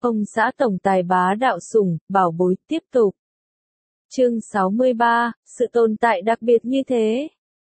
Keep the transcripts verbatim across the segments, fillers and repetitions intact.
Ông xã tổng tài bá đạo sủng, bảo bối tiếp tục. Chương sáu mươi ba, sự tồn tại đặc biệt như thế.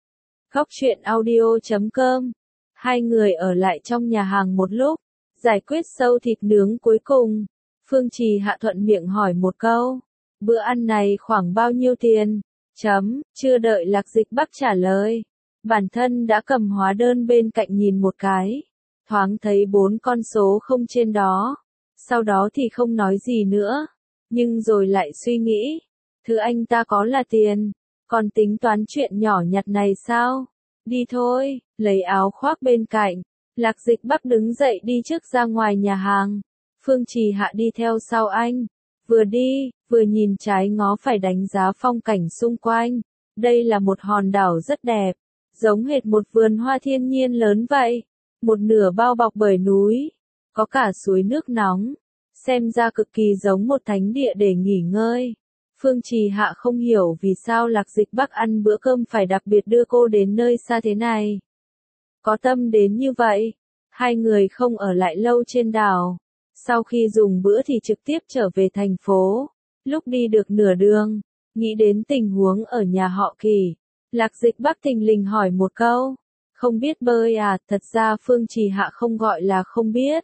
Góc truyện audio chấm com. Hai người ở lại trong nhà hàng một lúc, giải quyết sâu thịt nướng cuối cùng. Phương Trì hạ thuận miệng hỏi một câu. Bữa ăn này khoảng bao nhiêu tiền? Chấm, chưa đợi Lạc Dịch Bắc trả lời. Bản thân đã cầm hóa đơn bên cạnh nhìn một cái. Thoáng thấy bốn con số không trên đó. Sau đó thì không nói gì nữa. Nhưng rồi lại suy nghĩ. Thứ anh ta có là tiền. Còn tính toán chuyện nhỏ nhặt này sao? Đi thôi, lấy áo khoác bên cạnh. Lạc Dịch Bắc đứng dậy đi trước ra ngoài nhà hàng. Phương Trì hạ đi theo sau anh. Vừa đi, vừa nhìn trái ngó phải đánh giá phong cảnh xung quanh. Đây là một hòn đảo rất đẹp. Giống hệt một vườn hoa thiên nhiên lớn vậy. Một nửa bao bọc bởi núi. Có cả suối nước nóng. Xem ra cực kỳ giống một thánh địa để nghỉ ngơi. Phương Trì hạ không hiểu vì sao Lạc Dịch Bắc ăn bữa cơm phải đặc biệt đưa cô đến nơi xa thế này. Có tâm đến như vậy. Hai người không ở lại lâu trên đảo. Sau khi dùng bữa thì trực tiếp trở về thành phố. Lúc đi được nửa đường, nghĩ đến tình huống ở nhà họ Kỳ. Lạc Dịch Bắc thình lình hỏi một câu. Không biết bơi à? Thật ra Phương Trì hạ không gọi là không biết.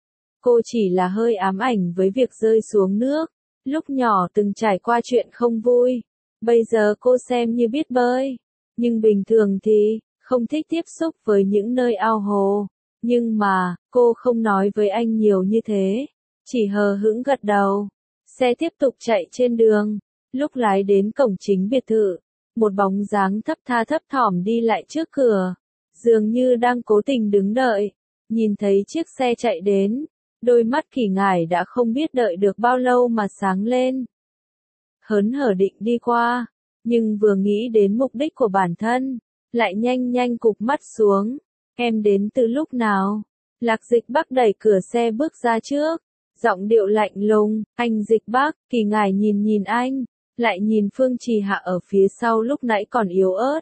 Cô chỉ là hơi ám ảnh với việc rơi xuống nước. Lúc nhỏ từng trải qua chuyện không vui. Bây giờ cô xem như biết bơi. Nhưng bình thường thì, không thích tiếp xúc với những nơi ao hồ. Nhưng mà, cô không nói với anh nhiều như thế. Chỉ hờ hững gật đầu. Xe tiếp tục chạy trên đường. Lúc lái đến cổng chính biệt thự. Một bóng dáng thấp tha thấp thỏm đi lại trước cửa. Dường như đang cố tình đứng đợi. Nhìn thấy chiếc xe chạy đến. Đôi mắt Kỳ Ngải đã không biết đợi được bao lâu mà sáng lên. Hớn hở định đi qua. Nhưng vừa nghĩ đến mục đích của bản thân. Lại nhanh nhanh cụp mắt xuống. Em đến từ lúc nào? Lạc Dịch Bắc đẩy cửa xe bước ra trước. Giọng điệu lạnh lùng. Anh Dịch Bắc. Kỳ Ngải nhìn nhìn anh. Lại nhìn Phương Trì hạ ở phía sau lúc nãy còn yếu ớt.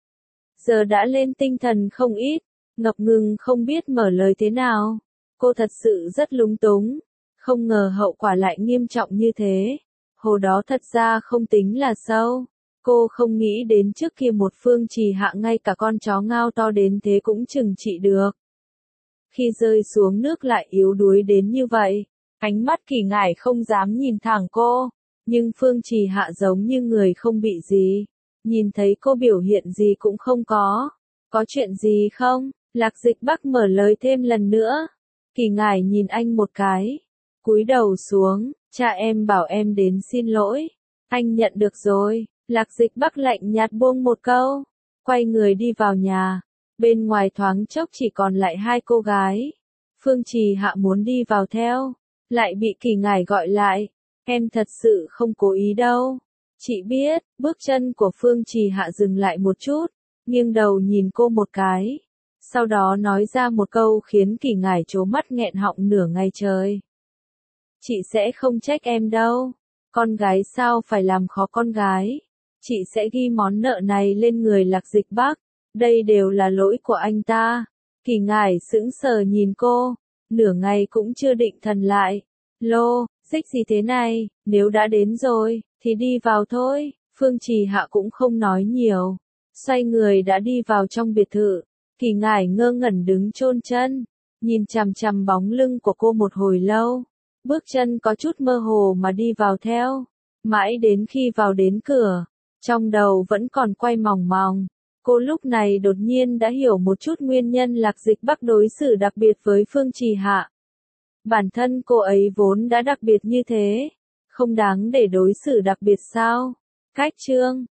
Giờ đã lên tinh thần không ít. Ngập ngừng không biết mở lời thế nào. Cô thật sự rất lúng túng. Không ngờ hậu quả lại nghiêm trọng như thế. Hồ đó thật ra không tính là sâu. Cô không nghĩ đến trước kia một Phương Trì hạ ngay cả con chó ngao to đến thế cũng chừng trị được. Khi rơi xuống nước lại yếu đuối đến như vậy. Ánh mắt Kỳ Ngải không dám nhìn thẳng cô. Nhưng Phương Trì hạ giống như người không bị gì. Nhìn thấy cô biểu hiện gì cũng không có. Có chuyện gì không? Lạc Dịch Bắc mở lời thêm lần nữa. Kỳ Ngải nhìn anh một cái. Cúi đầu xuống. Cha em bảo em đến xin lỗi. Anh nhận được rồi. Lạc Dịch Bắc lạnh nhạt buông một câu. Quay người đi vào nhà. Bên ngoài thoáng chốc chỉ còn lại hai cô gái. Phương Trì hạ muốn đi vào theo. Lại bị Kỳ Ngải gọi lại. Em thật sự không cố ý đâu. Chị biết. Bước chân của Phương Trì hạ dừng lại một chút. Nghiêng đầu nhìn cô một cái. Sau đó nói ra một câu khiến Kỳ Ngải trố mắt nghẹn họng nửa ngày trời. Chị sẽ không trách em đâu. Con gái sao phải làm khó con gái. Chị sẽ ghi món nợ này lên người Lạc Dịch Bắc. Đây đều là lỗi của anh ta. Kỳ Ngải sững sờ nhìn cô. Nửa ngày cũng chưa định thần lại. Lô, xích gì thế này, nếu đã đến rồi, thì đi vào thôi. Phương Trì hạ cũng không nói nhiều. Xoay người đã đi vào trong biệt thự. Kỳ Ngải ngơ ngẩn đứng chôn chân. Nhìn chằm chằm bóng lưng của cô một hồi lâu. Bước chân có chút mơ hồ mà đi vào theo. Mãi đến khi vào đến cửa. Trong đầu vẫn còn quay mòng mòng. Cô lúc này đột nhiên đã hiểu một chút nguyên nhân Lạc Dịch Bắc đối xử đặc biệt với Phương Trì hạ. Bản thân cô ấy vốn đã đặc biệt như thế. Không đáng để đối xử đặc biệt sao? Cách chương